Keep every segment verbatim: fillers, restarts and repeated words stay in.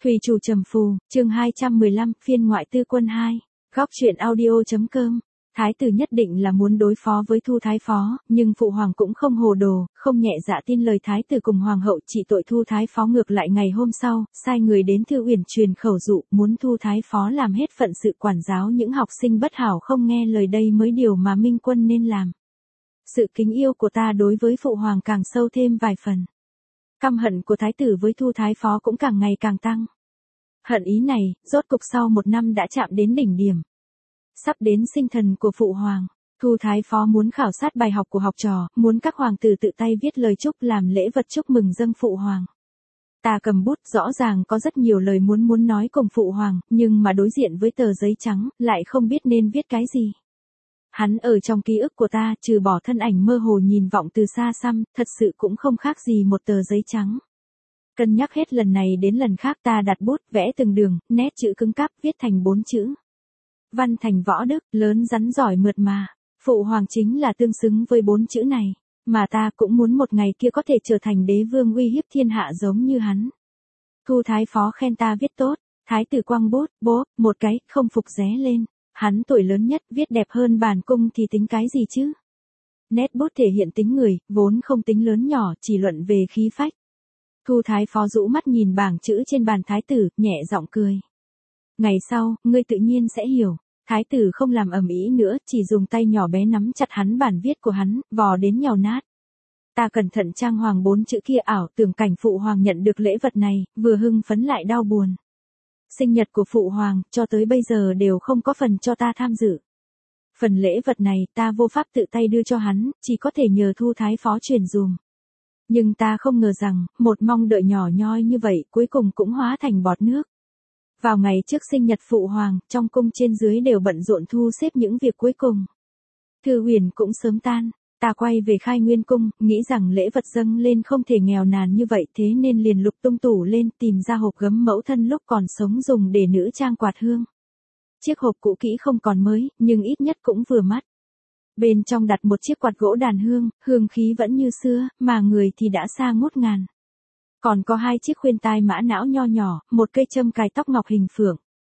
Thủy Chủ Trầm Phù, chương hai trăm mười lăm, phiên ngoại tư quân hai. Góc truyện audio.com. Thái tử nhất định là muốn đối phó với Thu Thái Phó, nhưng phụ hoàng cũng không hồ đồ, không nhẹ dạ tin lời thái tử cùng hoàng hậu trị tội Thu Thái Phó. Ngược lại ngày hôm sau, sai người đến Thư Uyển truyền khẩu dụ, muốn Thu Thái Phó làm hết phận sự quản giáo những học sinh bất hảo không nghe lời, đây mới điều mà minh quân nên làm. Sự kính yêu của ta đối với phụ hoàng càng sâu thêm vài phần. Căm hận của thái tử với Thu Thái Phó cũng càng ngày càng tăng. Hận ý này, rốt cục sau một năm đã chạm đến đỉnh điểm. Sắp đến sinh thần của phụ hoàng, Thu Thái Phó muốn khảo sát bài học của học trò, muốn các hoàng tử tự tay viết lời chúc làm lễ vật chúc mừng dâng phụ hoàng. Ta cầm bút, rõ ràng có rất nhiều lời muốn muốn nói cùng phụ hoàng, nhưng mà đối diện với tờ giấy trắng, lại không biết nên viết cái gì. Hắn ở trong ký ức của ta, trừ bỏ thân ảnh mơ hồ nhìn vọng từ xa xăm, thật sự cũng không khác gì một tờ giấy trắng. Cân nhắc hết lần này đến lần khác, ta đặt bút, vẽ từng đường, nét chữ cứng cáp, viết thành bốn chữ. Văn thành võ đức, lớn rắn giỏi mượt mà. Phụ hoàng chính là tương xứng với bốn chữ này, mà ta cũng muốn một ngày kia có thể trở thành đế vương uy hiếp thiên hạ giống như hắn. Thu Thái Phó khen ta viết tốt, thái tử quăng bút, bố, một cái, không phục ré lên. Hắn tuổi lớn nhất, viết đẹp hơn bản cung thì tính cái gì chứ? Nét bút thể hiện tính người, vốn không tính lớn nhỏ, chỉ luận về khí phách. Thu Thái Phó rũ mắt nhìn bảng chữ trên bàn thái tử, nhẹ giọng cười. Ngày sau, ngươi tự nhiên sẽ hiểu. Thái tử không làm ầm ĩ nữa, chỉ dùng tay nhỏ bé nắm chặt hắn bản viết của hắn, vò đến nhàu nát. Ta cẩn thận trang hoàng bốn chữ kia, ảo tưởng cảnh phụ hoàng nhận được lễ vật này, vừa hưng phấn lại đau buồn. Sinh nhật của phụ hoàng, cho tới bây giờ đều không có phần cho ta tham dự. Phần lễ vật này, ta vô pháp tự tay đưa cho hắn, chỉ có thể nhờ Thu Thái Phó truyền dùm. Nhưng ta không ngờ rằng, một mong đợi nhỏ nhoi như vậy, cuối cùng cũng hóa thành bọt nước. Vào ngày trước sinh nhật phụ hoàng, trong cung trên dưới đều bận rộn thu xếp những việc cuối cùng. Thư Uyển cũng sớm tan, ta quay về Khai Nguyên cung, nghĩ rằng lễ vật dâng lên không thể nghèo nàn như vậy, thế nên liền lục tung tủ lên tìm ra hộp gấm mẫu thân lúc còn sống dùng để nữ trang quạt hương. Chiếc hộp cũ kỹ không còn mới, nhưng ít nhất cũng vừa mắt. Bên trong đặt một chiếc quạt gỗ đàn hương, hương khí vẫn như xưa, mà người thì đã xa ngút ngàn. Còn có hai chiếc khuyên tai mã não nho nhỏ, một cây châm cài tóc ngọc hình phượng.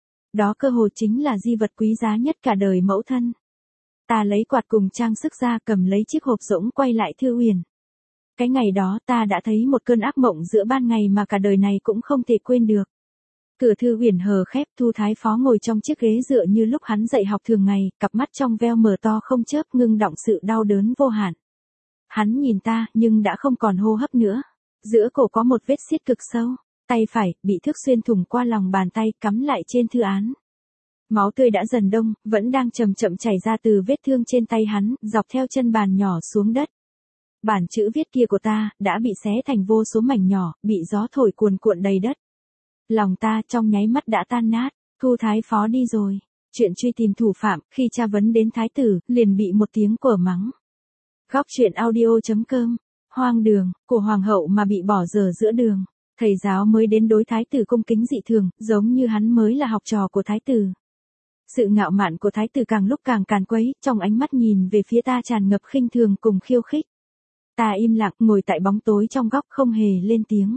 Đó cơ hồ chính là di vật quý giá nhất cả đời mẫu thân. Ta lấy quạt cùng trang sức ra, cầm lấy chiếc hộp rỗng quay lại Thư Uyển. Cái ngày đó ta đã thấy một cơn ác mộng giữa ban ngày mà cả đời này cũng không thể quên được. Cửa Thư Uyển hờ khép, Thu Thái Phó ngồi trong chiếc ghế dựa như lúc hắn dạy học thường ngày, cặp mắt trong veo mở to không chớp, ngưng đọng sự đau đớn vô hạn. Hắn nhìn ta, nhưng đã không còn hô hấp nữa. Giữa cổ có một vết xiết cực sâu, tay phải, bị thước xuyên thủng qua lòng bàn tay, cắm lại trên thư án. Máu tươi đã dần đông, vẫn đang chậm chậm chảy ra từ vết thương trên tay hắn, dọc theo chân bàn nhỏ xuống đất. Bản chữ viết kia của ta, đã bị xé thành vô số mảnh nhỏ, bị gió thổi cuồn cuộn đầy đất. Lòng ta trong nháy mắt đã tan nát, Thu Thái Phó đi rồi. Chuyện truy tìm thủ phạm, khi tra vấn đến thái tử, liền bị một tiếng quở mắng. Góc truyện audio.com. Hoang đường, của hoàng hậu mà bị bỏ dở giữa đường. Thầy giáo mới đến đối thái tử cung kính dị thường, giống như hắn mới là học trò của thái tử. Sự ngạo mạn của thái tử càng lúc càng càn quấy, trong ánh mắt nhìn về phía ta tràn ngập khinh thường cùng khiêu khích. Ta im lặng, ngồi tại bóng tối trong góc không hề lên tiếng.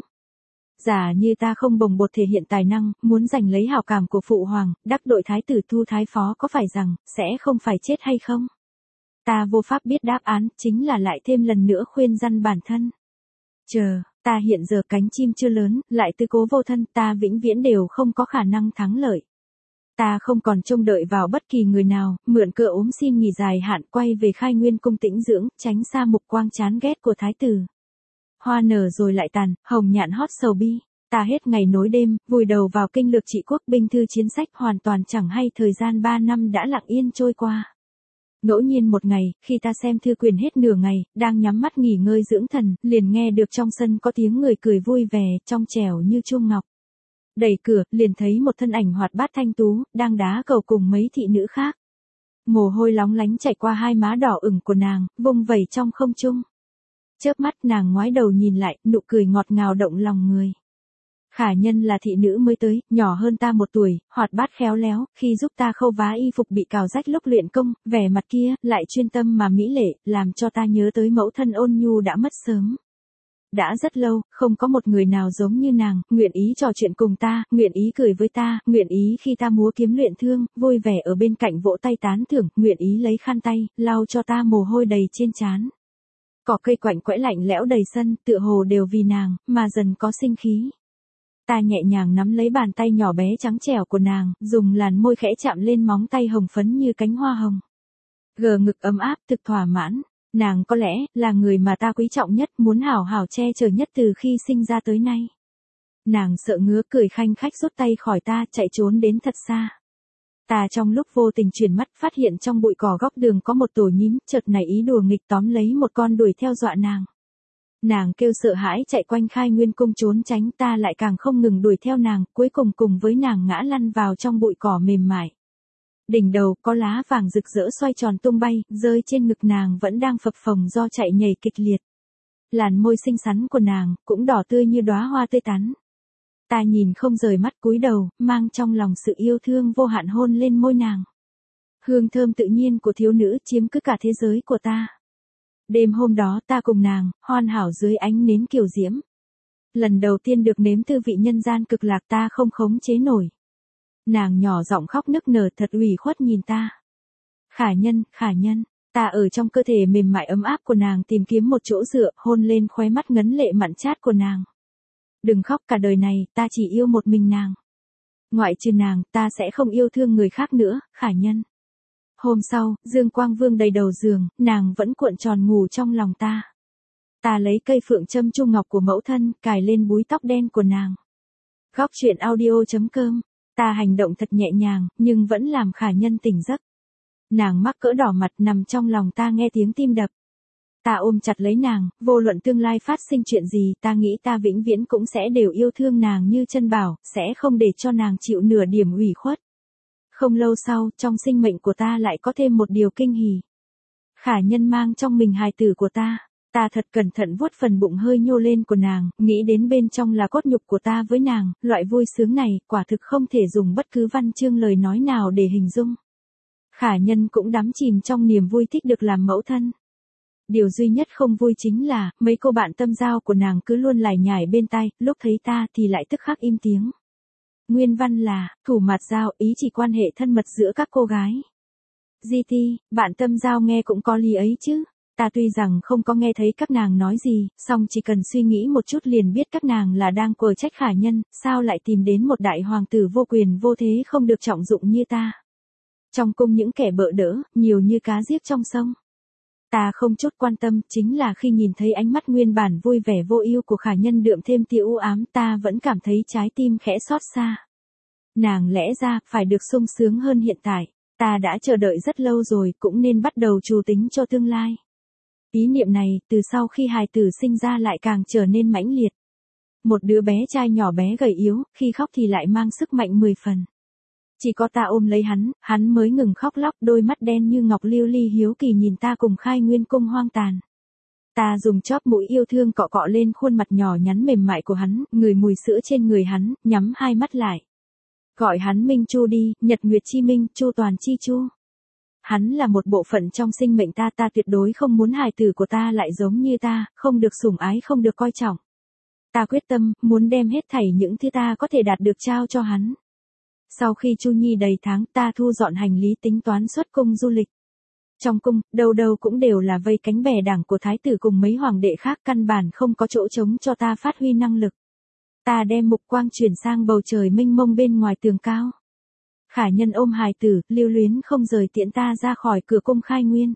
Giả như ta không bồng bột thể hiện tài năng, muốn giành lấy hảo cảm của phụ hoàng, đắc đội thái tử Thu Thái Phó có phải rằng, sẽ không phải chết hay không? Ta vô pháp biết đáp án, chính là lại thêm lần nữa khuyên răn bản thân. Chờ, ta hiện giờ cánh chim chưa lớn, lại tư cố vô thân, ta vĩnh viễn đều không có khả năng thắng lợi. Ta không còn trông đợi vào bất kỳ người nào, mượn cơ ốm xin nghỉ dài hạn quay về Khai Nguyên cung tĩnh dưỡng, tránh xa mục quang chán ghét của thái tử. Hoa nở rồi lại tàn, hồng nhạn hót sầu bi. Ta hết ngày nối đêm, vùi đầu vào kinh lược trị quốc, binh thư chiến sách, hoàn toàn chẳng hay thời gian ba năm đã lặng yên trôi qua. Ngẫu nhiên một ngày, khi ta xem thư quyền hết nửa ngày, đang nhắm mắt nghỉ ngơi dưỡng thần, liền nghe được trong sân có tiếng người cười vui vẻ, trong trẻo như chuông ngọc. Đẩy cửa, liền thấy một thân ảnh hoạt bát thanh tú, đang đá cầu cùng mấy thị nữ khác. Mồ hôi lóng lánh chảy qua hai má đỏ ửng của nàng, vung vẩy trong không trung. Chớp mắt nàng ngoái đầu nhìn lại, nụ cười ngọt ngào động lòng người. Khả nhân là thị nữ mới tới, nhỏ hơn ta một tuổi, hoạt bát khéo léo, khi giúp ta khâu vá y phục bị cào rách lúc luyện công, vẻ mặt kia, lại chuyên tâm mà mỹ lệ, làm cho ta nhớ tới mẫu thân ôn nhu đã mất sớm. đã rất lâu, không có một người nào giống như nàng, nguyện ý trò chuyện cùng ta, nguyện ý cười với ta, nguyện ý khi ta múa kiếm luyện thương, vui vẻ ở bên cạnh vỗ tay tán thưởng, nguyện ý lấy khăn tay, lau cho ta mồ hôi đầy trên trán. Cỏ cây quạnh quẽ lạnh lẽo đầy sân, tựa hồ đều vì nàng, mà dần có sinh khí. Ta nhẹ nhàng nắm lấy bàn tay nhỏ bé trắng trẻo của nàng, dùng làn môi khẽ chạm lên móng tay hồng phấn như cánh hoa hồng. Gờ ngực ấm áp, thực thỏa mãn. Nàng có lẽ là người mà ta quý trọng nhất, muốn hảo hảo che chở nhất từ khi sinh ra tới nay. Nàng sợ ngứa cười khanh khách rút tay khỏi ta, chạy trốn đến thật xa. Ta trong lúc vô tình chuyển mắt phát hiện trong bụi cỏ góc đường có một tổ nhím, chợt nảy ý đùa nghịch tóm lấy một con đuổi theo dọa nàng. Nàng kêu sợ hãi chạy quanh Khai Nguyên cung trốn tránh, ta lại càng không ngừng đuổi theo nàng, cuối cùng cùng với nàng ngã lăn vào trong bụi cỏ mềm mại. Đỉnh đầu có lá vàng rực rỡ xoay tròn tung bay, rơi trên ngực nàng vẫn đang phập phồng do chạy nhảy kịch liệt. Làn môi xinh xắn của nàng cũng đỏ tươi như đóa hoa tươi tắn. Ta nhìn không rời mắt cúi đầu, mang trong lòng sự yêu thương vô hạn hôn lên môi nàng. Hương thơm tự nhiên của thiếu nữ chiếm cứ cả thế giới của ta. Đêm hôm đó ta cùng nàng, hoàn hảo dưới ánh nến kiều diễm. Lần đầu tiên được nếm tư vị nhân gian cực lạc ta không khống chế nổi. Nàng nhỏ giọng khóc nức nở thật ủy khuất nhìn ta. Khả nhân, khả nhân, ta ở trong cơ thể mềm mại ấm áp của nàng tìm kiếm một chỗ dựa, hôn lên khóe mắt ngấn lệ mặn chát của nàng. Đừng khóc, cả đời này, ta chỉ yêu một mình nàng. Ngoại trừ nàng, ta sẽ không yêu thương người khác nữa, khả nhân. Hôm sau, dương quang vương đầy đầu giường, nàng vẫn cuộn tròn ngủ trong lòng ta. Ta lấy cây phượng châm chu ngọc của mẫu thân, cài lên búi tóc đen của nàng. Góc truyện audio chấm com. Ta hành động thật nhẹ nhàng, nhưng vẫn làm khả nhân tỉnh giấc. Nàng mắc cỡ đỏ mặt nằm trong lòng ta nghe tiếng tim đập. Ta ôm chặt lấy nàng, vô luận tương lai phát sinh chuyện gì, ta nghĩ ta vĩnh viễn cũng sẽ đều yêu thương nàng như chân bảo, sẽ không để cho nàng chịu nửa điểm ủy khuất. Không lâu sau, trong sinh mệnh của ta lại có thêm một điều kinh hỉ. Khả nhân mang trong mình hài tử của ta. Ta thật cẩn thận vuốt phần bụng hơi nhô lên của nàng, nghĩ đến bên trong là cốt nhục của ta với nàng, loại vui sướng này, quả thực không thể dùng bất cứ văn chương lời nói nào để hình dung. Khả nhân cũng đắm chìm trong niềm vui thích được làm mẫu thân. Điều duy nhất không vui chính là, mấy cô bạn tâm giao của nàng cứ luôn lải nhải bên tai, lúc thấy ta thì lại tức khắc im tiếng. Nguyên văn là, thủ mặt giao, ý chỉ quan hệ thân mật giữa các cô gái. giê tê, bạn tâm giao nghe cũng có lý ấy chứ. Ta tuy rằng không có nghe thấy các nàng nói gì, song chỉ cần suy nghĩ một chút liền biết các nàng là đang quở trách khả nhân, sao lại tìm đến một đại hoàng tử vô quyền vô thế không được trọng dụng như ta. Trong cung những kẻ bợ đỡ, nhiều như cá giết trong sông. Ta không chút quan tâm, chính là khi nhìn thấy ánh mắt nguyên bản vui vẻ vô ưu của khả nhân đượm thêm tia u ám, ta vẫn cảm thấy trái tim khẽ xót xa. Nàng lẽ ra phải được sung sướng hơn hiện tại, ta đã chờ đợi rất lâu rồi, cũng nên bắt đầu trù tính cho tương lai. Ý niệm này, từ sau khi hài tử sinh ra lại càng trở nên mãnh liệt. Một đứa bé trai nhỏ bé gầy yếu, khi khóc thì lại mang sức mạnh mười phần. Chỉ có ta ôm lấy hắn, hắn mới ngừng khóc lóc, đôi mắt đen như ngọc lưu ly hiếu kỳ nhìn ta cùng Khai Nguyên cung hoang tàn. Ta dùng chóp mũi yêu thương cọ cọ lên khuôn mặt nhỏ nhắn mềm mại của hắn, ngửi mùi sữa trên người hắn, nhắm hai mắt lại. Gọi hắn Minh Chu đi, Nhật Nguyệt Chi Minh, Chu Toàn Chi Chu. Hắn là một bộ phận trong sinh mệnh ta, ta tuyệt đối không muốn hài tử của ta lại giống như ta, không được sủng ái, không được coi trọng. Ta quyết tâm, muốn đem hết thảy những thứ ta có thể đạt được trao cho hắn. Sau khi Chu Nhi đầy tháng, ta thu dọn hành lý tính toán xuất cung du lịch. Trong cung, đâu đâu cũng đều là vây cánh bè đảng của thái tử cùng mấy hoàng đệ khác, căn bản không có chỗ trống cho ta phát huy năng lực. Ta đem mục quang chuyển sang bầu trời mênh mông bên ngoài tường cao. Khả nhân ôm hài tử, lưu luyến không rời tiễn ta ra khỏi cửa cung Khai Nguyên.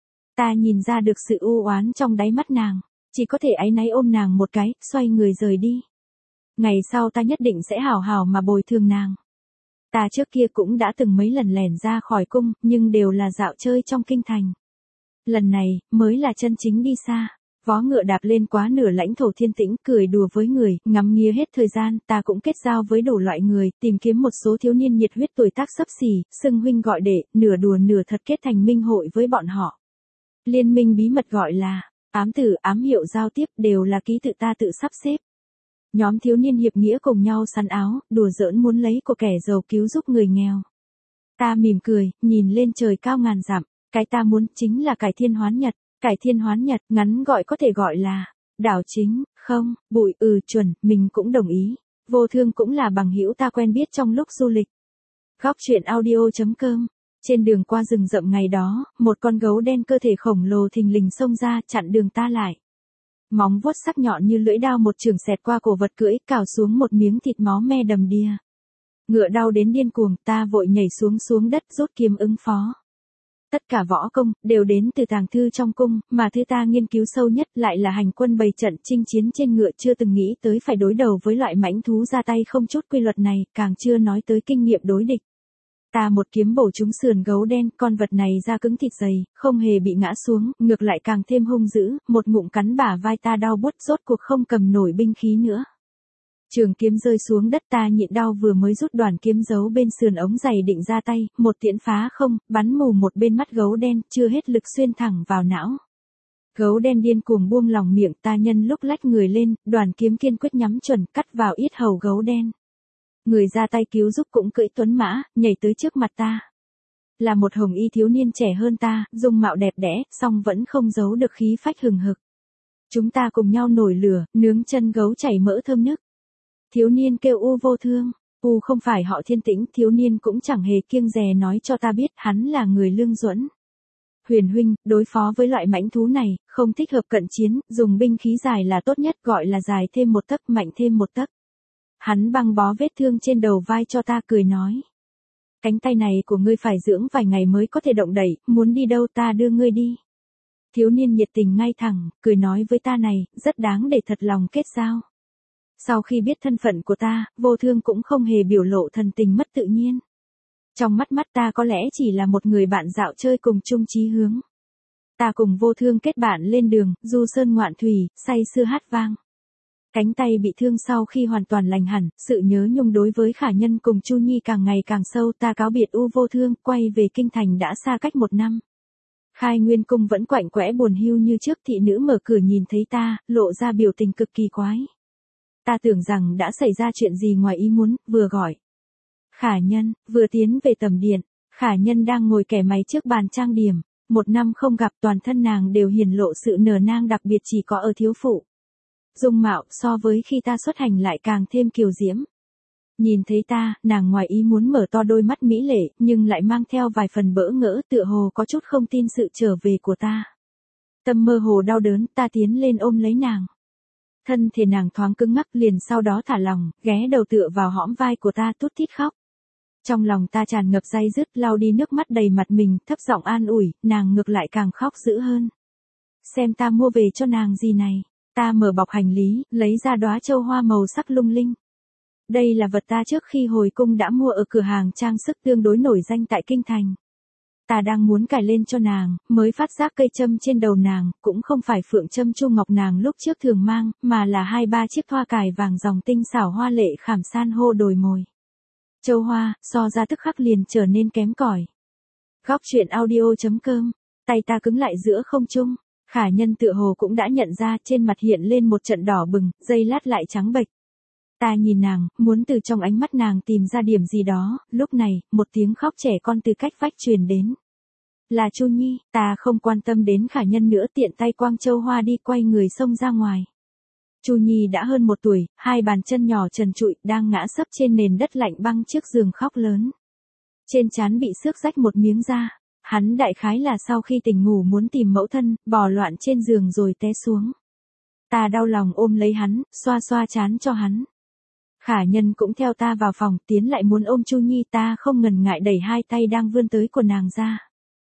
Ta nhìn ra được sự u oán trong đáy mắt nàng, chỉ có thể áy náy ôm nàng một cái, xoay người rời đi. Ngày sau ta nhất định sẽ hảo hảo mà bồi thường nàng. Ta trước kia cũng đã từng mấy lần lẻn ra khỏi cung, nhưng đều là dạo chơi trong kinh thành. Lần này, mới là chân chính đi xa. Vó ngựa đạp lên quá nửa lãnh thổ thiên tĩnh, cười đùa với người, ngắm nghía hết thời gian, ta cũng kết giao với đủ loại người, tìm kiếm một số thiếu niên nhiệt huyết tuổi tác xấp xỉ, xưng huynh gọi đệ, nửa đùa nửa thật kết thành minh hội với bọn họ. Liên minh bí mật gọi là, ám tử, ám hiệu giao tiếp đều là ký tự ta tự sắp xếp. Nhóm thiếu niên hiệp nghĩa cùng nhau sắn áo, đùa giỡn muốn lấy của kẻ giàu cứu giúp người nghèo. Ta mỉm cười, nhìn lên trời cao ngàn dặm, cái ta muốn chính là cải thiên hoán nhật. Cải thiên hoán nhật, ngắn gọi có thể gọi là Đảo chính, không, Bụi, ừ chuẩn, mình cũng đồng ý. Vô Thương cũng là bằng hữu ta quen biết trong lúc du lịch. Góc truyện audio.com. Trên đường qua rừng rậm ngày đó, một con gấu đen cơ thể khổng lồ thình lình xông ra chặn đường ta lại. Móng vuốt sắc nhọn như lưỡi dao một chưởng xẹt qua cổ vật cưỡi, cào xuống một miếng thịt máu me đầm đìa. Ngựa đau đến điên cuồng, ta vội nhảy xuống xuống đất rút kiếm ứng phó. Tất cả võ công đều đến từ tàng thư trong cung, mà thứ ta nghiên cứu sâu nhất lại là hành quân bày trận chinh chiến trên ngựa, chưa từng nghĩ tới phải đối đầu với loại mãnh thú ra tay không chút quy luật này, càng chưa nói tới kinh nghiệm đối địch. Ta một kiếm bổ trúng sườn gấu đen, con vật này da cứng thịt dày, không hề bị ngã xuống, ngược lại càng thêm hung dữ, một ngụm cắn bả vai ta đau buốt, rốt cuộc không cầm nổi binh khí nữa. Trường kiếm rơi xuống đất, ta nhịn đau vừa mới rút đoàn kiếm giấu bên sườn ống giày định ra tay, một tiễn phá không, bắn mù một bên mắt gấu đen, chưa hết lực xuyên thẳng vào não. Gấu đen điên cuồng buông lỏng miệng, ta nhân lúc lách người lên, đoàn kiếm kiên quyết nhắm chuẩn, cắt vào yết hầu gấu đen. Người ra tay cứu giúp cũng cưỡi tuấn mã, nhảy tới trước mặt ta. Là một hồng y thiếu niên trẻ hơn ta, dung mạo đẹp đẽ, song vẫn không giấu được khí phách hừng hực. Chúng ta cùng nhau nổi lửa, nướng chân gấu chảy mỡ thơm nức. Thiếu niên kêu U Vô Thương, U không phải họ Thiên Tĩnh, thiếu niên cũng chẳng hề kiêng dè nói cho ta biết hắn là người Lương Duẫn. Huyền huynh, đối phó với loại mãnh thú này, không thích hợp cận chiến, dùng binh khí dài là tốt nhất, gọi là dài thêm một tấc, mạnh thêm một tấc. Hắn băng bó vết thương trên đầu vai cho ta, cười nói. Cánh tay này của ngươi phải dưỡng vài ngày mới có thể động đẩy, muốn đi đâu ta đưa ngươi đi. Thiếu niên nhiệt tình ngay thẳng, cười nói với ta này, rất đáng để thật lòng kết giao. Sau khi biết thân phận của ta, Vô Thương cũng không hề biểu lộ thần tình mất tự nhiên. Trong mắt mắt ta có lẽ chỉ là một người bạn dạo chơi cùng chung chí hướng. Ta cùng Vô Thương kết bạn lên đường, du sơn ngoạn thủy, say sưa hát vang. Cánh tay bị thương sau khi hoàn toàn lành hẳn, sự nhớ nhung đối với Khả Nhân cùng Chu Nhi càng ngày càng sâu, ta cáo biệt U Vô Thương, quay về kinh thành đã xa cách một năm. Khai Nguyên cung vẫn quạnh quẽ buồn hiu như trước, thị nữ mở cửa nhìn thấy ta, lộ ra biểu tình cực kỳ quái. Ta tưởng rằng đã xảy ra chuyện gì ngoài ý muốn, vừa gọi. Khả Nhân, vừa tiến về tầm điện, Khả Nhân đang ngồi kẻ máy trước bàn trang điểm, một năm không gặp, toàn thân nàng đều hiển lộ sự nở nang đặc biệt chỉ có ở thiếu phụ. Dung mạo so với khi ta xuất hành lại càng thêm kiều diễm. Nhìn thấy ta, nàng ngoài ý muốn mở to đôi mắt mỹ lệ, nhưng lại mang theo vài phần bỡ ngỡ, tựa hồ có chút không tin sự trở về của ta. Tâm mơ hồ đau đớn, ta tiến lên ôm lấy nàng. Thân thể nàng thoáng cứng ngắc, liền sau đó thả lòng, ghé đầu tựa vào hõm vai của ta tút thít khóc. Trong lòng ta tràn ngập day dứt, lau đi nước mắt đầy mặt mình, thấp giọng an ủi, nàng ngược lại càng khóc dữ hơn. Xem ta mua về cho nàng gì này. Ta mở bọc hành lý, lấy ra đóa châu hoa màu sắc lung linh. Đây là vật ta trước khi hồi cung đã mua ở cửa hàng trang sức tương đối nổi danh tại kinh thành. Ta đang muốn cài lên cho nàng, mới phát giác cây châm trên đầu nàng, cũng không phải phượng châm chu ngọc nàng lúc trước thường mang, mà là hai ba chiếc hoa cài vàng dòng tinh xảo hoa lệ khảm san hô đồi mồi. Châu hoa, so ra tức khắc liền trở nên kém cỏi. Góc truyện audio.com, tay ta cứng lại giữa không trung. Khả Nhân tựa hồ cũng đã nhận ra, trên mặt hiện lên một trận đỏ bừng, giây lát lại trắng bệch. Ta nhìn nàng, muốn từ trong ánh mắt nàng tìm ra điểm gì đó, lúc này, một tiếng khóc trẻ con từ cách vách truyền đến. Là Chu Nhi, ta không quan tâm đến Khả Nhân nữa, tiện tay quang châu hoa đi, quay người xông ra ngoài. Chu Nhi đã hơn một tuổi, hai bàn chân nhỏ trần trụi, đang ngã sấp trên nền đất lạnh băng trước giường khóc lớn. Trên trán bị xước rách một miếng da. Hắn đại khái là sau khi tỉnh ngủ muốn tìm mẫu thân, bò loạn trên giường rồi té xuống. Ta đau lòng ôm lấy hắn, xoa xoa trán cho hắn. Khả Nhân cũng theo ta vào phòng, tiến lại muốn ôm Chu Nhi, ta không ngần ngại đẩy hai tay đang vươn tới của nàng ra.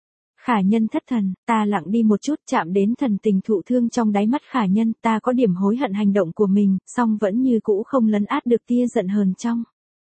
Khả Nhân thất thần, ta lặng đi một chút, chạm đến thần tình thụ thương trong đáy mắt Khả Nhân, ta có điểm hối hận hành động của mình, song vẫn như cũ không lấn át được tia giận hờn trong.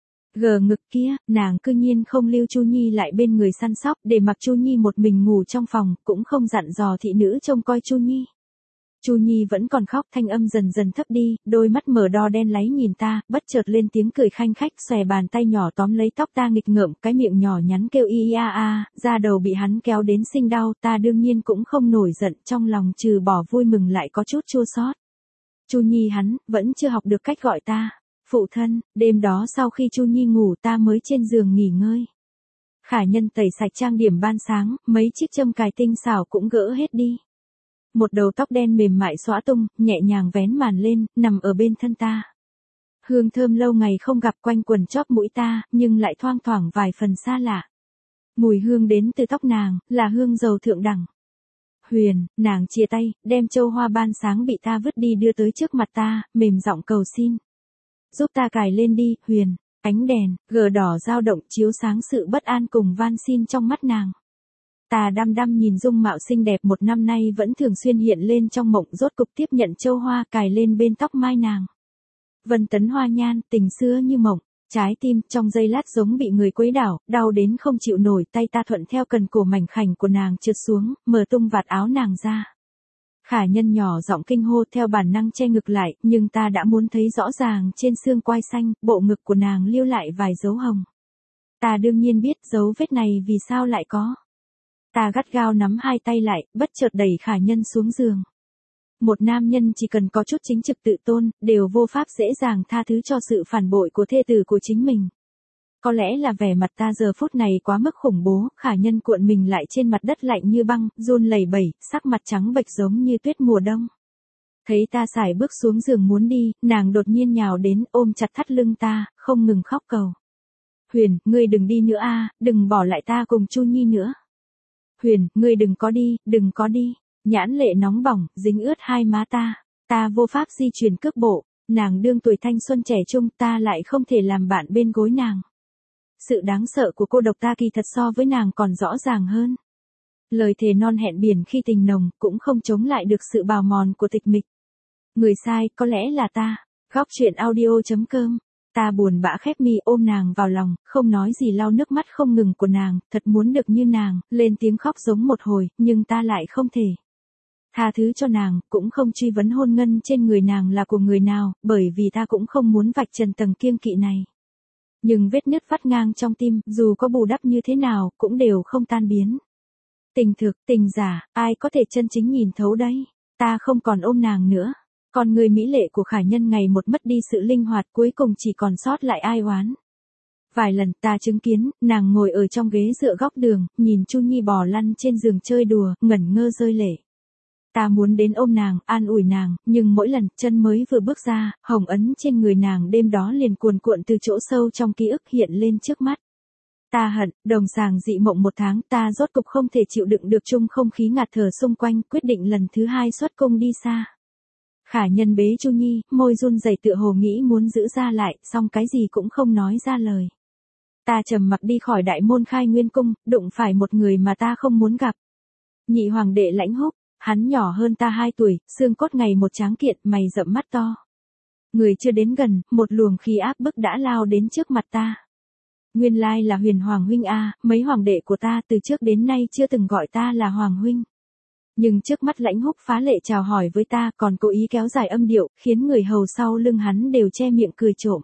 Gờ ngực kia, nàng cư nhiên không lưu Chu Nhi lại bên người săn sóc, để mặc Chu Nhi một mình ngủ trong phòng, cũng không dặn dò thị nữ trông coi Chu Nhi. Chu Nhi vẫn còn khóc, thanh âm dần dần thấp đi, đôi mắt mở đo đen láy nhìn ta, bất chợt lên tiếng cười khanh khách, xòe bàn tay nhỏ tóm lấy tóc ta nghịch ngợm, cái miệng nhỏ nhắn kêu y a a, da đầu bị hắn kéo đến sinh đau, ta đương nhiên cũng không nổi giận, trong lòng trừ bỏ vui mừng lại có chút chua xót. Chu Nhi hắn, vẫn chưa học được cách gọi ta. Phụ thân, đêm đó sau khi Chu Nhi ngủ ta mới trên giường nghỉ ngơi. Khả Nhân tẩy sạch trang điểm ban sáng, mấy chiếc châm cài tinh xảo cũng gỡ hết đi. Một đầu tóc đen mềm mại xõa tung, nhẹ nhàng vén màn lên, nằm ở bên thân ta. Hương thơm lâu ngày không gặp quanh quần chóp mũi ta, nhưng lại thoang thoảng vài phần xa lạ. Mùi hương đến từ tóc nàng, là hương dầu thượng đẳng. Huyền, nàng chia tay, đem châu hoa ban sáng bị ta vứt đi đưa tới trước mặt ta, mềm giọng cầu xin. Giúp ta cài lên đi, Huyền. Ánh đèn, gờ đỏ dao động chiếu sáng sự bất an cùng van xin trong mắt nàng. Ta đăm đăm nhìn dung mạo xinh đẹp một năm nay vẫn thường xuyên hiện lên trong mộng, rốt cục tiếp nhận châu hoa cài lên bên tóc mai nàng. Vân tấn hoa nhan, tình xưa như mộng, trái tim trong giây lát giống bị người quấy đảo, đau đến không chịu nổi, tay ta thuận theo cần cổ mảnh khảnh của nàng trượt xuống, mở tung vạt áo nàng ra. Khả Nhân nhỏ giọng kinh hô, theo bản năng che ngực lại, nhưng ta đã muốn thấy rõ ràng trên xương quai xanh, bộ ngực của nàng lưu lại vài dấu hồng. Ta đương nhiên biết dấu vết này vì sao lại có. Ta gắt gao nắm hai tay lại, bất chợt đẩy Khả Nhân xuống giường. Một nam nhân chỉ cần có chút chính trực tự tôn, đều vô pháp dễ dàng tha thứ cho sự phản bội của thê tử của chính mình. Có lẽ là vẻ mặt ta giờ phút này quá mức khủng bố, Khả Nhân cuộn mình lại trên mặt đất lạnh như băng, run lẩy bẩy, sắc mặt trắng bệch giống như tuyết mùa đông. Thấy ta sải bước xuống giường muốn đi, nàng đột nhiên nhào đến, ôm chặt thắt lưng ta, không ngừng khóc cầu. Huyền, ngươi đừng đi nữa a, đừng bỏ lại ta cùng Chu Nhi nữa. Huyền, ngươi đừng có đi, đừng có đi. Nhãn lệ nóng bỏng, dính ướt hai má ta. Ta vô pháp di chuyển cước bộ, nàng đương tuổi thanh xuân trẻ trung, ta lại không thể làm bạn bên gối nàng. Sự đáng sợ của cô độc ta kỳ thật so với nàng còn rõ ràng hơn. Lời thề non hẹn biển khi tình nồng, cũng không chống lại được sự bào mòn của tịch mịch. Người sai, có lẽ là ta. Góc truyện audio chấm com. Ta buồn bã khép mi ôm nàng vào lòng, không nói gì lau nước mắt không ngừng của nàng, thật muốn được như nàng, lên tiếng khóc giống một hồi, nhưng ta lại không thể. Tha thứ cho nàng, cũng không truy vấn hôn ngân trên người nàng là của người nào, bởi vì ta cũng không muốn vạch trần tầng kiêng kỵ này. Nhưng vết nứt vắt ngang trong tim, dù có bù đắp như thế nào, cũng đều không tan biến. Tình thực, tình giả, ai có thể chân chính nhìn thấu đấy. Ta không còn ôm nàng nữa. Còn người mỹ lệ của Khả Nhân ngày một mất đi sự linh hoạt, cuối cùng chỉ còn sót lại ai oán. Vài lần ta chứng kiến, nàng ngồi ở trong ghế dựa góc đường, nhìn Chu Nhi bò lăn trên giường chơi đùa, ngẩn ngơ rơi lệ. Ta muốn đến ôm nàng, an ủi nàng, nhưng mỗi lần chân mới vừa bước ra, hồng ấn trên người nàng đêm đó liền cuồn cuộn từ chỗ sâu trong ký ức hiện lên trước mắt. Ta hận, đồng sàng dị mộng một tháng, ta rốt cục không thể chịu đựng được chung không khí ngạt thở xung quanh, quyết định lần thứ hai xuất cung đi xa. Khả Nhân bế Chu Nhi, môi run rẩy tựa hồ nghĩ muốn giữ ra lại, song cái gì cũng không nói ra lời. Ta trầm mặc đi khỏi đại môn Khai Nguyên cung, đụng phải một người mà ta không muốn gặp. Nhị hoàng đệ Lãnh Húc. Hắn nhỏ hơn ta hai tuổi, xương cốt ngày một tráng kiện, mày rậm mắt to. Người chưa đến gần, một luồng khí áp bức đã lao đến trước mặt ta. Nguyên lai là Huyền Hoàng huynh a, mấy hoàng đệ của ta từ trước đến nay chưa từng gọi ta là Hoàng huynh. Nhưng trước mắt Lãnh Húc phá lệ chào hỏi với ta, còn cố ý kéo dài âm điệu, khiến người hầu sau lưng hắn đều che miệng cười trộm.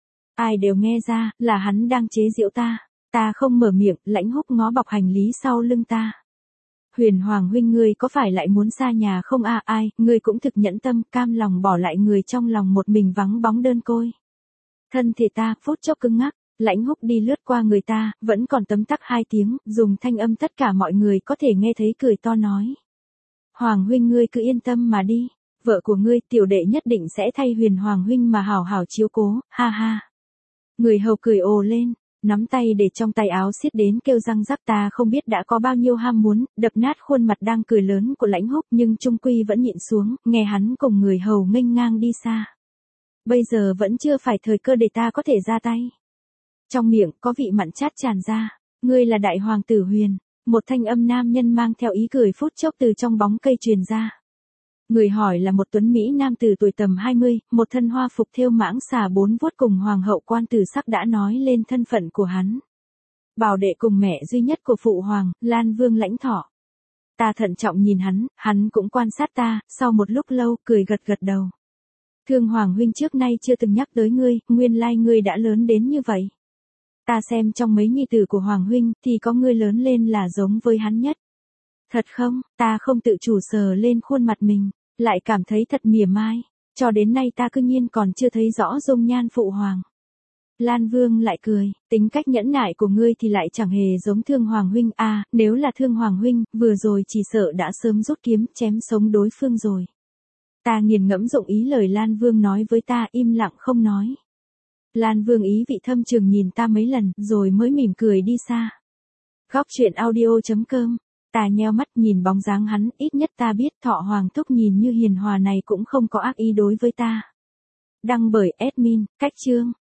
Ai đều nghe ra, là hắn đang chế giễu ta. Ta không mở miệng, Lãnh Húc ngó bọc hành lý sau lưng ta. Huyền Hoàng huynh, ngươi có phải lại muốn xa nhà không a? À, ai, ngươi cũng thực nhẫn tâm, cam lòng bỏ lại người trong lòng một mình vắng bóng đơn côi. Thân thể ta phút chốc cứng ngắc, Lãnh Húc đi lướt qua người ta, vẫn còn tấm tắc hai tiếng, dùng thanh âm tất cả mọi người có thể nghe thấy cười to nói. Hoàng huynh, ngươi cứ yên tâm mà đi, vợ của ngươi tiểu đệ nhất định sẽ thay Huyền Hoàng huynh mà hảo hảo chiếu cố, ha ha. Người hầu cười ồ lên. Nắm tay để trong tay áo xiết đến kêu răng rắc, ta không biết đã có bao nhiêu ham muốn, đập nát khuôn mặt đang cười lớn của Lãnh Húc, nhưng trung quy vẫn nhịn xuống, nghe hắn cùng người hầu nghênh ngang đi xa. Bây giờ vẫn chưa phải thời cơ để ta có thể ra tay. Trong miệng có vị mặn chát tràn ra, ngươi là đại hoàng tử Huyền, một thanh âm nam nhân mang theo ý cười phút chốc từ trong bóng cây truyền ra. Người hỏi là một tuấn Mỹ nam tử tuổi tầm hai mươi, một thân hoa phục thêu mãng xà bốn vuốt cùng hoàng hậu quan tử sắc đã nói lên thân phận của hắn. Bảo đệ cùng mẹ duy nhất của phụ hoàng, Lan Vương Lãnh Thọ. Ta thận trọng nhìn hắn, hắn cũng quan sát ta, sau một lúc lâu, cười gật gật đầu. Thương Hoàng huynh trước nay chưa từng nhắc tới ngươi, nguyên lai ngươi đã lớn đến như vậy. Ta xem trong mấy nhi tử của Hoàng huynh, thì có ngươi lớn lên là giống với hắn nhất. Thật không, ta không tự chủ sờ lên khuôn mặt mình, lại cảm thấy thật mỉa mai, cho đến nay ta cứ nhiên còn chưa thấy rõ dung nhan phụ hoàng. Lan Vương lại cười, tính cách nhẫn nại của ngươi thì lại chẳng hề giống Thương Hoàng huynh a, à, nếu là Thương Hoàng huynh, vừa rồi chỉ sợ đã sớm rút kiếm chém sống đối phương rồi. Ta nghiền ngẫm dụng ý lời Lan Vương nói với ta, im lặng không nói. Lan Vương ý vị thâm trường nhìn ta mấy lần, rồi mới mỉm cười đi xa. Góc truyện audio chấm com. Ta nheo mắt nhìn bóng dáng hắn, ít nhất ta biết Thọ Hoàng thúc nhìn như hiền hòa này cũng không có ác ý đối với ta. Đăng bởi admin, cách chương.